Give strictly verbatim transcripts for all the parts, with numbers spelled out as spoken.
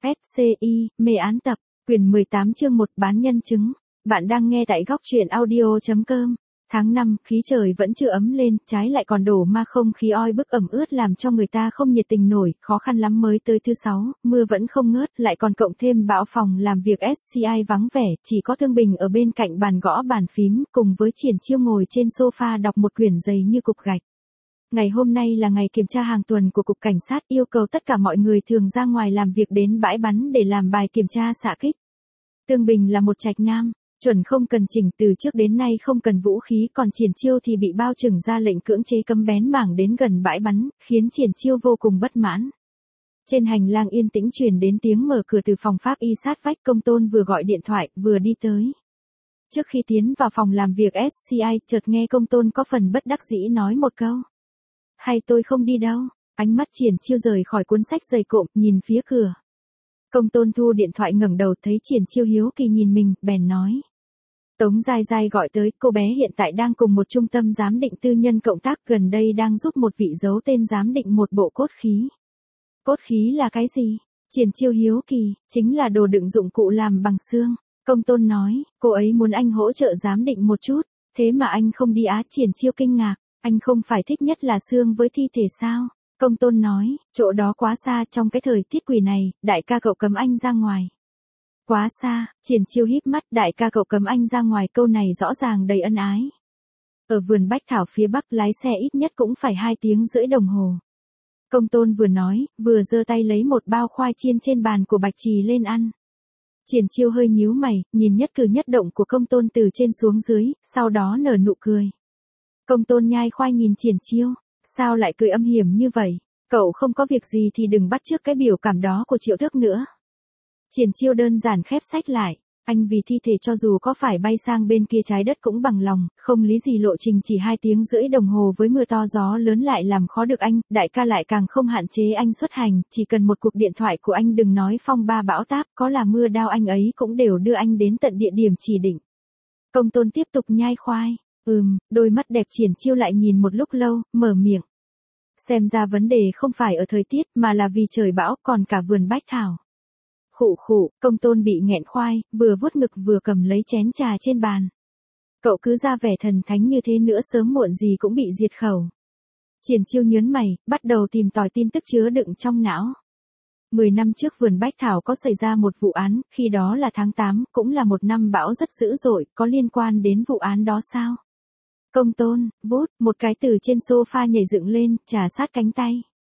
ét xê i, mê án tập, quyển mười tám chương một bán nhân chứng. Bạn đang nghe tại góc truyện audio chấm com. Tháng năm, khí trời vẫn chưa ấm lên, trái lại còn đổ ma không khí oi bức ẩm ướt làm cho người ta không nhiệt tình nổi, khó khăn lắm mới tới thứ sáu, mưa vẫn không ngớt, lại còn cộng thêm bão phòng làm việc ét xê i vắng vẻ, chỉ có Thương Bình ở bên cạnh bàn gõ bàn phím, cùng với Triển Chiêu ngồi trên sofa đọc một quyển dày như cục gạch. Ngày hôm nay là ngày kiểm tra hàng tuần của Cục Cảnh sát, yêu cầu tất cả mọi người thường ra ngoài làm việc đến bãi bắn để làm bài kiểm tra xạ kích. Thương Bình là một trạch nam, chuẩn không cần chỉnh, từ trước đến nay không cần vũ khí, còn Triển Chiêu thì bị bao trừng ra lệnh cưỡng chế cấm bén mảng đến gần bãi bắn, khiến Triển Chiêu vô cùng bất mãn. Trên hành lang yên tĩnh truyền đến tiếng mở cửa từ phòng pháp y sát vách. Công Tôn vừa gọi điện thoại, vừa đi tới. Trước khi tiến vào phòng làm việc ét xê i, chợt nghe Công Tôn có phần bất đắc dĩ nói một câu. Hay tôi không đi đâu. Ánh mắt Triển Chiêu rời khỏi cuốn sách dày cộm, nhìn phía cửa. Công Tôn thu điện thoại ngẩng đầu thấy Triển Chiêu hiếu kỳ nhìn mình, bèn nói. Tống Giai Giai gọi tới, cô bé hiện tại đang cùng một trung tâm giám định tư nhân cộng tác, gần đây đang giúp một vị giấu tên giám định một bộ cốt khí. Cốt khí là cái gì? Triển Chiêu hiếu kỳ, chính là đồ đựng dụng cụ làm bằng xương. Công Tôn nói, cô ấy muốn anh hỗ trợ giám định một chút, thế mà anh không đi á? Triển Chiêu kinh ngạc, anh không phải thích nhất là xương với thi thể sao? Công Tôn nói, chỗ đó quá xa, trong cái thời tiết quỷ này, đại ca cậu cấm anh ra ngoài. Quá xa, Triển Chiêu híp mắt, đại ca cậu cấm anh ra ngoài, câu này rõ ràng đầy ân ái. Ở vườn bách thảo phía bắc lái xe ít nhất cũng phải hai tiếng rưỡi đồng hồ. Công Tôn vừa nói, vừa giơ tay lấy một bao khoai chiên trên bàn của Bạch Trì lên ăn. Triển Chiêu hơi nhíu mày, nhìn nhất cử nhất động của Công Tôn từ trên xuống dưới, sau đó nở nụ cười. Công Tôn nhai khoai nhìn Triển Chiêu, sao lại cười âm hiểm như vậy? Cậu không có việc gì thì đừng bắt chước cái biểu cảm đó của Triệu Thức nữa. Triển Chiêu đơn giản khép sách lại, anh vì thi thể cho dù có phải bay sang bên kia trái đất cũng bằng lòng, không lý gì lộ trình chỉ hai tiếng rưỡi đồng hồ với mưa to gió lớn lại làm khó được anh, đại ca lại càng không hạn chế anh xuất hành, chỉ cần một cuộc điện thoại của anh, đừng nói phong ba bão táp, có là mưa đao anh ấy cũng đều đưa anh đến tận địa điểm chỉ định. Công Tôn tiếp tục nhai khoai, ừm, đôi mắt đẹp Triển Chiêu lại nhìn một lúc lâu, mở miệng. Xem ra vấn đề không phải ở thời tiết mà là vì trời bão, còn cả vườn bách thảo. Khụ khụ, Công Tôn bị nghẹn khoai, vừa vuốt ngực vừa cầm lấy chén trà trên bàn. Cậu cứ ra vẻ thần thánh như thế nữa sớm muộn gì cũng bị diệt khẩu. Triển Chiêu nhớn mày, bắt đầu tìm tòi tin tức chứa đựng trong não. Mười năm trước vườn bách thảo có xảy ra một vụ án, khi đó là tháng tám, cũng là một năm bão rất dữ dội, có liên quan đến vụ án đó sao? Công Tôn, vút, một cái từ trên sofa nhảy dựng lên, trà sát cánh tay.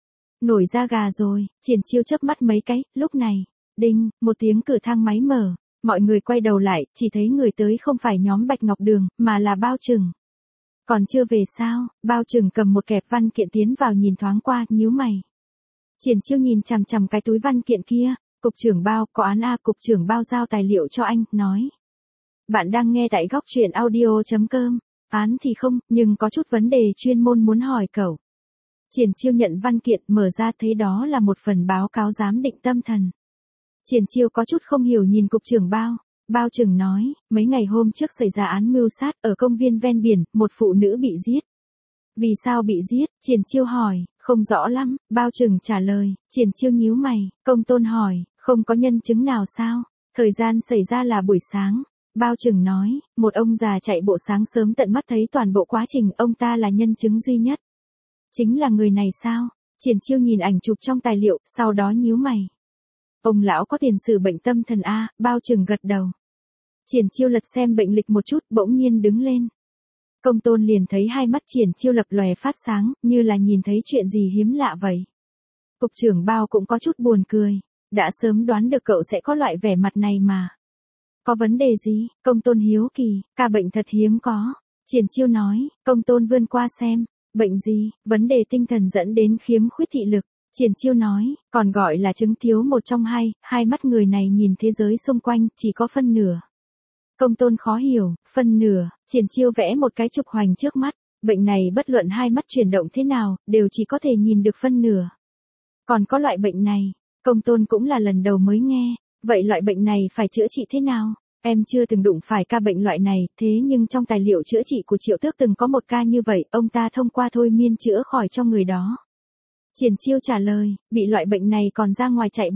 Nổi da gà rồi, Triển Chiêu chớp mắt mấy cái, lúc này. Đinh, một tiếng cửa thang máy mở, mọi người quay đầu lại, chỉ thấy người tới không phải nhóm Bạch Ngọc Đường, mà là Bao Trừng. Còn chưa về sao? Bao Trừng cầm một kẹp văn kiện tiến vào nhìn thoáng qua, nhíu mày. Triển Chiêu nhìn chằm chằm cái túi văn kiện kia, cục trưởng Bao, có án a? Cục trưởng Bao giao tài liệu cho anh, nói. Bạn đang nghe tại góc truyện audio chấm com, án thì không, nhưng có chút vấn đề chuyên môn muốn hỏi cậu. Triển Chiêu nhận văn kiện, mở ra thấy đó là một phần báo cáo giám định tâm thần. Triển Chiêu có chút không hiểu nhìn cục trưởng Bao. Bao Trừng nói, mấy ngày hôm trước xảy ra án mưu sát ở công viên ven biển, một phụ nữ bị giết. Vì sao bị giết? Triển Chiêu hỏi, không rõ lắm, Bao Trừng trả lời. Triển Chiêu nhíu mày, Công Tôn hỏi, không có nhân chứng nào sao? Thời gian xảy ra là buổi sáng. Bao Trừng nói, một ông già chạy bộ sáng sớm tận mắt thấy toàn bộ quá trình, ông ta là nhân chứng duy nhất. Chính là người này sao? Triển Chiêu nhìn ảnh chụp trong tài liệu, sau đó nhíu mày. Ông lão có tiền sử bệnh tâm thần a? Bao Trừng gật đầu. Triển Chiêu lật xem bệnh lịch một chút, bỗng nhiên đứng lên. Công Tôn liền thấy hai mắt Triển Chiêu lập lòe phát sáng, như là nhìn thấy chuyện gì hiếm lạ vậy. Cục trưởng Bao cũng có chút buồn cười, đã sớm đoán được cậu sẽ có loại vẻ mặt này mà. Có vấn đề gì? Công Tôn hiếu kỳ, ca bệnh thật hiếm có. Triển Chiêu nói, Công Tôn vươn qua xem, bệnh gì? Vấn đề tinh thần dẫn đến khiếm khuyết thị lực. Triển Chiêu nói, còn gọi là chứng thiếu một trong hai, hai mắt người này nhìn thế giới xung quanh, chỉ có phân nửa. Công Tôn khó hiểu, phân nửa, Triển Chiêu vẽ một cái trục hoành trước mắt, bệnh này bất luận hai mắt chuyển động thế nào, đều chỉ có thể nhìn được phân nửa. Còn có loại bệnh này, Công Tôn cũng là lần đầu mới nghe, vậy loại bệnh này phải chữa trị thế nào? Em chưa từng đụng phải ca bệnh loại này, thế nhưng trong tài liệu chữa trị của Triệu Tước từng có một ca như vậy, ông ta thông qua thôi miên chữa khỏi cho người đó. Triển Chiêu trả lời, bị loại bệnh này còn ra ngoài chạy bộ,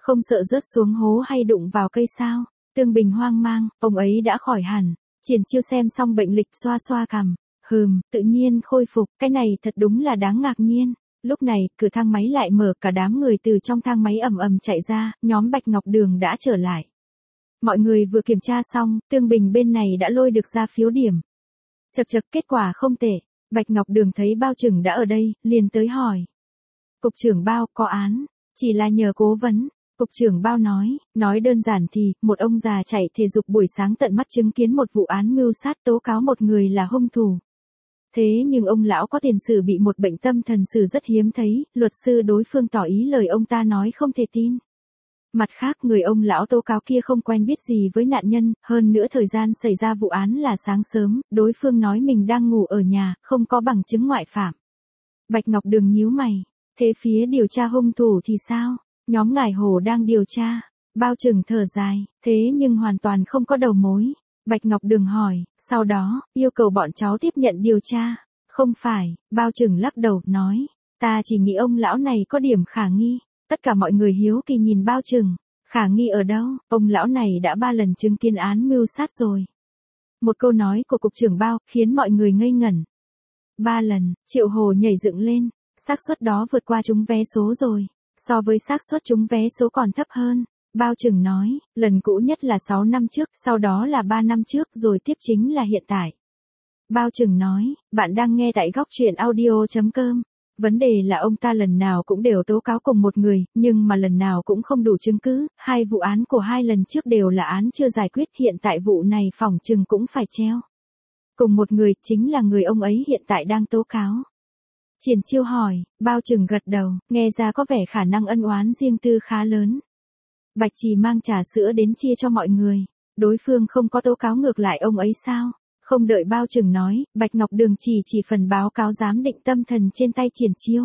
Không sợ rớt xuống hố hay đụng vào cây sao? Tương Bình hoang mang, ông ấy đã khỏi hẳn. Triển Chiêu xem xong bệnh lịch xoa xoa cằm. Hừm, tự nhiên khôi phục, cái này thật đúng là đáng ngạc nhiên. Lúc này, cửa thang máy lại mở, cả đám người từ trong thang máy ầm ầm chạy ra, nhóm Bạch Ngọc Đường đã trở lại. Mọi người vừa kiểm tra xong, Tương Bình bên này đã lôi được ra phiếu điểm. Chật chật, kết quả không tệ. Bạch Ngọc Đường thấy Bao Trừng đã ở đây, liền tới hỏi. Cục trưởng Bao, có án, chỉ là nhờ cố vấn. Cục trưởng Bao nói, nói đơn giản thì, một ông già chạy thể dục buổi sáng tận mắt chứng kiến một vụ án mưu sát tố cáo một người là hung thủ. Thế nhưng ông lão có tiền sử bị một bệnh tâm thần sử rất hiếm thấy, luật sư đối phương tỏ ý lời ông ta nói không thể tin. Mặt khác, người ông lão tố cáo kia không quen biết gì với nạn nhân, hơn nữa thời gian xảy ra vụ án là sáng sớm, đối phương nói mình đang ngủ ở nhà, không có bằng chứng ngoại phạm. Bạch Ngọc Đường nhíu mày, thế phía điều tra hung thủ thì sao? Nhóm Ngải Hổ đang điều tra. Bao Trừng thở dài, thế nhưng hoàn toàn không có đầu mối. Bạch Ngọc Đường hỏi, sau đó, yêu cầu bọn cháu tiếp nhận điều tra. Không phải, Bao Trừng lắc đầu, nói, ta chỉ nghĩ ông lão này có điểm khả nghi. Tất cả mọi người hiếu kỳ nhìn Bao Trừng, khả nghi ở đâu, ông lão này đã ba lần chứng kiến án mưu sát rồi. Một câu nói của cục trưởng Bao, khiến mọi người ngây ngẩn. Ba lần, Triệu Hồ nhảy dựng lên, xác suất đó vượt qua trúng vé số rồi. So với xác suất trúng vé số còn thấp hơn. Bao Trừng nói, lần cũ nhất là sáu năm trước, sau đó là ba năm trước, rồi tiếp chính là hiện tại. Bao Trừng nói, bạn đang nghe tại góc truyện audio chấm com. Vấn đề là ông ta lần nào cũng đều tố cáo cùng một người, nhưng mà lần nào cũng không đủ chứng cứ, hai vụ án của hai lần trước đều là án chưa giải quyết, hiện tại vụ này phỏng chừng cũng phải treo. Cùng một người, chính là người ông ấy hiện tại đang tố cáo. Triển Chiêu hỏi, Bao Trừng gật đầu, nghe ra có vẻ khả năng ân oán riêng tư khá lớn. Bạch Trì mang trà sữa đến chia cho mọi người, đối phương không có tố cáo ngược lại ông ấy sao? Không đợi Bao Trừng nói, Bạch Ngọc Đường chỉ chỉ phần báo cáo giám định tâm thần trên tay Triển Chiêu.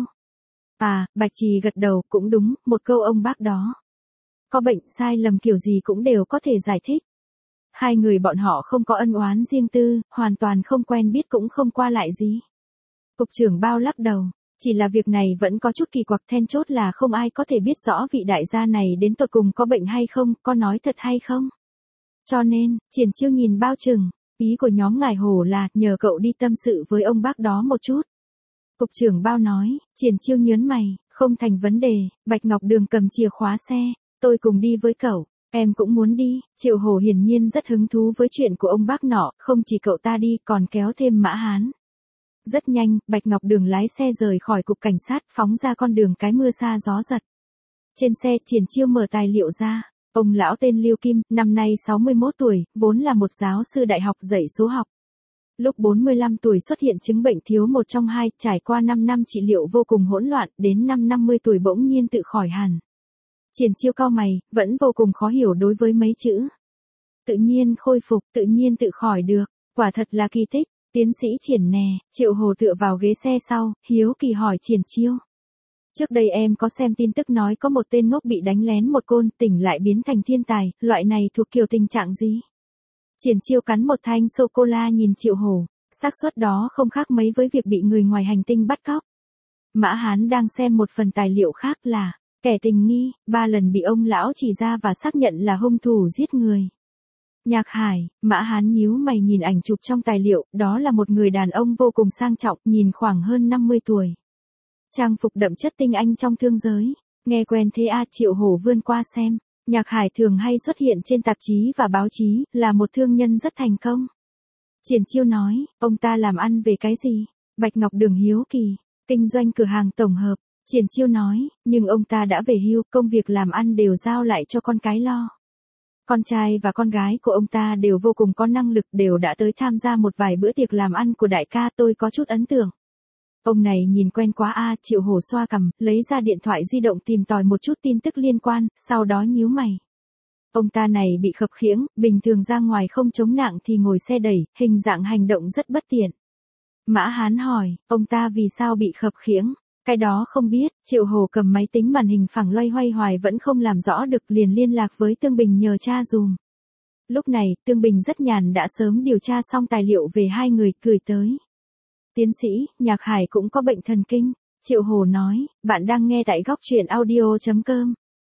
À, Bạch Trì gật đầu, cũng đúng, một câu ông bác đó. Có bệnh sai lầm kiểu gì cũng đều có thể giải thích. Hai người bọn họ không có ân oán riêng tư, hoàn toàn không quen biết cũng không qua lại gì. Cục trưởng Bao lắc đầu, chỉ là việc này vẫn có chút kỳ quặc, then chốt là không ai có thể biết rõ vị đại gia này đến tột cùng có bệnh hay không, có nói thật hay không. Cho nên, Triển Chiêu nhìn Bao Trừng, ý của nhóm Ngải Hổ là nhờ cậu đi tâm sự với ông bác đó một chút. Cục trưởng Bao nói, Triển Chiêu nhớn mày, không thành vấn đề. Bạch Ngọc Đường cầm chìa khóa xe, tôi cùng đi với cậu. Em cũng muốn đi. Triệu Hổ hiển nhiên rất hứng thú với chuyện của ông bác nọ, không chỉ cậu ta đi còn kéo thêm Mã Hán. Rất nhanh, Bạch Ngọc Đường lái xe rời khỏi cục cảnh sát, phóng ra con đường cái mưa sa gió giật. Trên xe, Triển Chiêu mở tài liệu ra. Ông lão tên Lưu Kim, năm nay sáu mươi mốt tuổi, vốn là một giáo sư đại học dạy số học. Lúc bốn mươi lăm tuổi xuất hiện chứng bệnh thiếu một trong hai, trải qua năm năm trị liệu vô cùng hỗn loạn, đến năm năm mươi tuổi bỗng nhiên tự khỏi hẳn. Triển Chiêu cau mày, vẫn vô cùng khó hiểu đối với mấy chữ. Tự nhiên khôi phục, tự nhiên tự khỏi được, quả thật là kỳ tích. Tiến sĩ Triển nè, Triệu Hồ tựa vào ghế xe sau, hiếu kỳ hỏi Triển Chiêu. Trước đây em có xem tin tức nói có một tên ngốc bị đánh lén một côn, tỉnh lại biến thành thiên tài, loại này thuộc kiểu tình trạng gì? Triển Chiêu cắn một thanh sô-cô-la nhìn Triệu Hồ, xác suất đó không khác mấy với việc bị người ngoài hành tinh bắt cóc. Mã Hán đang xem một phần tài liệu khác là, kẻ tình nghi, ba lần bị ông lão chỉ ra và xác nhận là hung thủ giết người. Nhạc Hải, Mã Hán nhíu mày nhìn ảnh chụp trong tài liệu, đó là một người đàn ông vô cùng sang trọng, nhìn khoảng hơn năm mươi tuổi. Trang phục đậm chất tinh anh trong thương giới, nghe quen thế a. Triệu Hổ vươn qua xem, Nhạc Hải thường hay xuất hiện trên tạp chí và báo chí, là một thương nhân rất thành công. Triển Chiêu nói, ông ta làm ăn về cái gì? Bạch Ngọc Đường hiếu kỳ, kinh doanh cửa hàng tổng hợp. Triển Chiêu nói, nhưng ông ta đã về hưu, công việc làm ăn đều giao lại cho con cái lo. Con trai và con gái của ông ta đều vô cùng có năng lực, đều đã tới tham gia một vài bữa tiệc làm ăn của đại ca, tôi có chút ấn tượng. Ông này nhìn quen quá a. Triệu Hổ xoa cằm, lấy ra điện thoại di động tìm tòi một chút tin tức liên quan, sau đó nhíu mày. Ông ta này bị khập khiễng, bình thường ra ngoài không chống nặng thì ngồi xe đẩy, hình dạng hành động rất bất tiện. Mã Hán hỏi, ông ta vì sao bị khập khiễng? Cái đó không biết. Triệu Hồ cầm máy tính màn hình phẳng loay hoay hoài vẫn không làm rõ được, liền liên lạc với Tương Bình nhờ tra dùm. Lúc này, Tương Bình rất nhàn đã sớm điều tra xong tài liệu về hai người, gửi tới. Tiến sĩ, Nhạc Hải cũng có bệnh thần kinh. Triệu Hồ nói, bạn đang nghe tại góc truyện audio chấm com.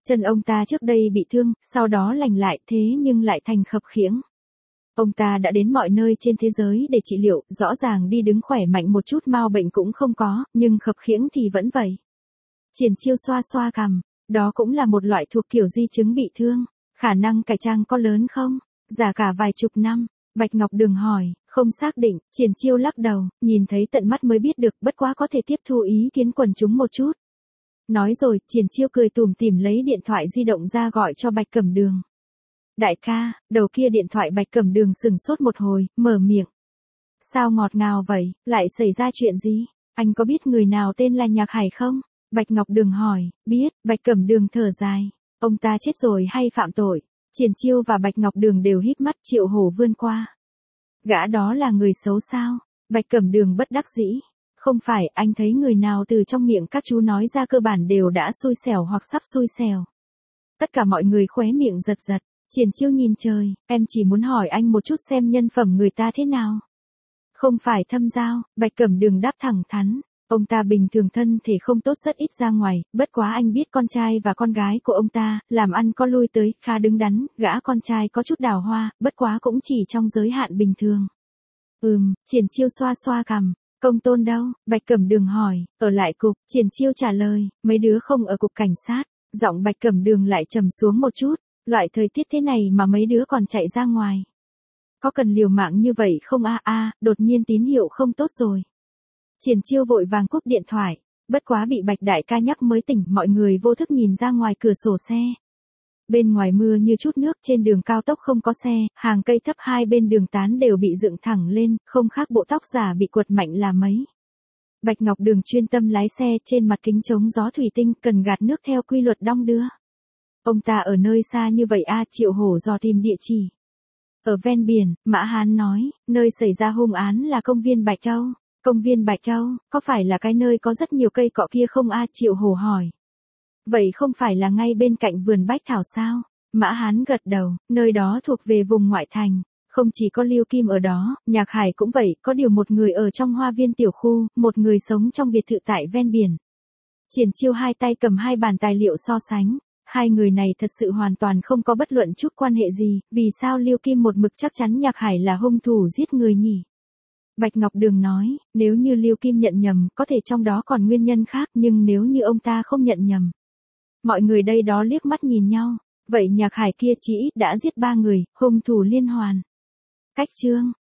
Chân ông ta trước đây bị thương, sau đó lành lại thế nhưng lại thành khập khiễng. Ông ta đã đến mọi nơi trên thế giới để trị liệu, rõ ràng đi đứng khỏe mạnh một chút mau bệnh cũng không có, nhưng khập khiễng thì vẫn vậy. Triển Chiêu xoa xoa cằm, đó cũng là một loại thuộc kiểu di chứng bị thương, khả năng cải trang có lớn không? Giả cả vài chục năm, Bạch Ngọc Đường hỏi, không xác định, Triển Chiêu lắc đầu, nhìn thấy tận mắt mới biết được, bất quá có thể tiếp thu ý kiến quần chúng một chút. Nói rồi, Triển Chiêu cười tủm tỉm lấy điện thoại di động ra gọi cho Bạch Cẩm Đường. Đại ca, đầu kia điện thoại Bạch Cẩm Đường sừng sốt một hồi, mở miệng. Sao ngọt ngào vậy, lại xảy ra chuyện gì? Anh có biết người nào tên là Nhạc Hải không? Bạch Ngọc Đường hỏi, biết, Bạch Cẩm Đường thở dài. Ông ta chết rồi hay phạm tội? Triển Chiêu và Bạch Ngọc Đường đều híp mắt, Triệu Hổ vươn qua. Gã đó là người xấu sao? Bạch Cẩm Đường bất đắc dĩ. Không phải, anh thấy người nào từ trong miệng các chú nói ra cơ bản đều đã xui xẻo hoặc sắp xui xẻo. Tất cả mọi người khóe miệng giật giật. Triển Chiêu nhìn trời, em chỉ muốn hỏi anh một chút xem nhân phẩm người ta thế nào. Không phải thâm giao, Bạch Cẩm Đường đáp thẳng thắn. Ông ta bình thường thân thể không tốt rất ít ra ngoài, bất quá anh biết con trai và con gái của ông ta, làm ăn có lui tới, khá đứng đắn, gã con trai có chút đào hoa, bất quá cũng chỉ trong giới hạn bình thường. Ừm, Triển Chiêu xoa xoa cằm, công tôn đâu? Bạch Cẩm Đường hỏi, ở lại cục, Triển Chiêu trả lời, mấy đứa không ở cục cảnh sát, giọng Bạch Cẩm Đường lại trầm xuống một chút, loại thời tiết thế này mà mấy đứa còn chạy ra ngoài. Có cần liều mạng như vậy không a a, đột nhiên tín hiệu không tốt rồi. Triển Chiêu vội vàng cúp điện thoại, bất quá bị Bạch đại ca nhắc mới tỉnh, mọi người vô thức nhìn ra ngoài cửa sổ xe. Bên ngoài mưa như chút nước, trên đường cao tốc không có xe, hàng cây thấp hai bên đường tán đều bị dựng thẳng lên, không khác bộ tóc giả bị quật mạnh là mấy. Bạch Ngọc Đường chuyên tâm lái xe, trên mặt kính chống gió thủy tinh, cần gạt nước theo quy luật đong đưa. Ông ta ở nơi xa như vậy a, Triệu Hổ dò tìm địa chỉ. Ở ven biển, Mã Hán nói, nơi xảy ra hung án là công viên Bạch Châu. Công viên Bạch Châu, có phải là cái nơi có rất nhiều cây cọ kia không a? Triệu Hổ hỏi. Vậy không phải là ngay bên cạnh vườn Bách Thảo sao? Mã Hán gật đầu, nơi đó thuộc về vùng ngoại thành. Không chỉ có Lưu Kim ở đó, Nhạc Hải cũng vậy, có điều một người ở trong hoa viên tiểu khu, một người sống trong biệt thự tại ven biển. Triển Chiêu hai tay cầm hai bản tài liệu so sánh. Hai người này thật sự hoàn toàn không có bất luận chút quan hệ gì, vì sao Lưu Kim một mực chắc chắn Nhạc Hải là hung thủ giết người nhỉ? Bạch Ngọc Đường nói, nếu như Lưu Kim nhận nhầm, có thể trong đó còn nguyên nhân khác, nhưng nếu như ông ta không nhận nhầm. Mọi người đây đó liếc mắt nhìn nhau, vậy Nhạc Hải kia chỉ ít đã giết ba người, hung thủ liên hoàn. Cách chương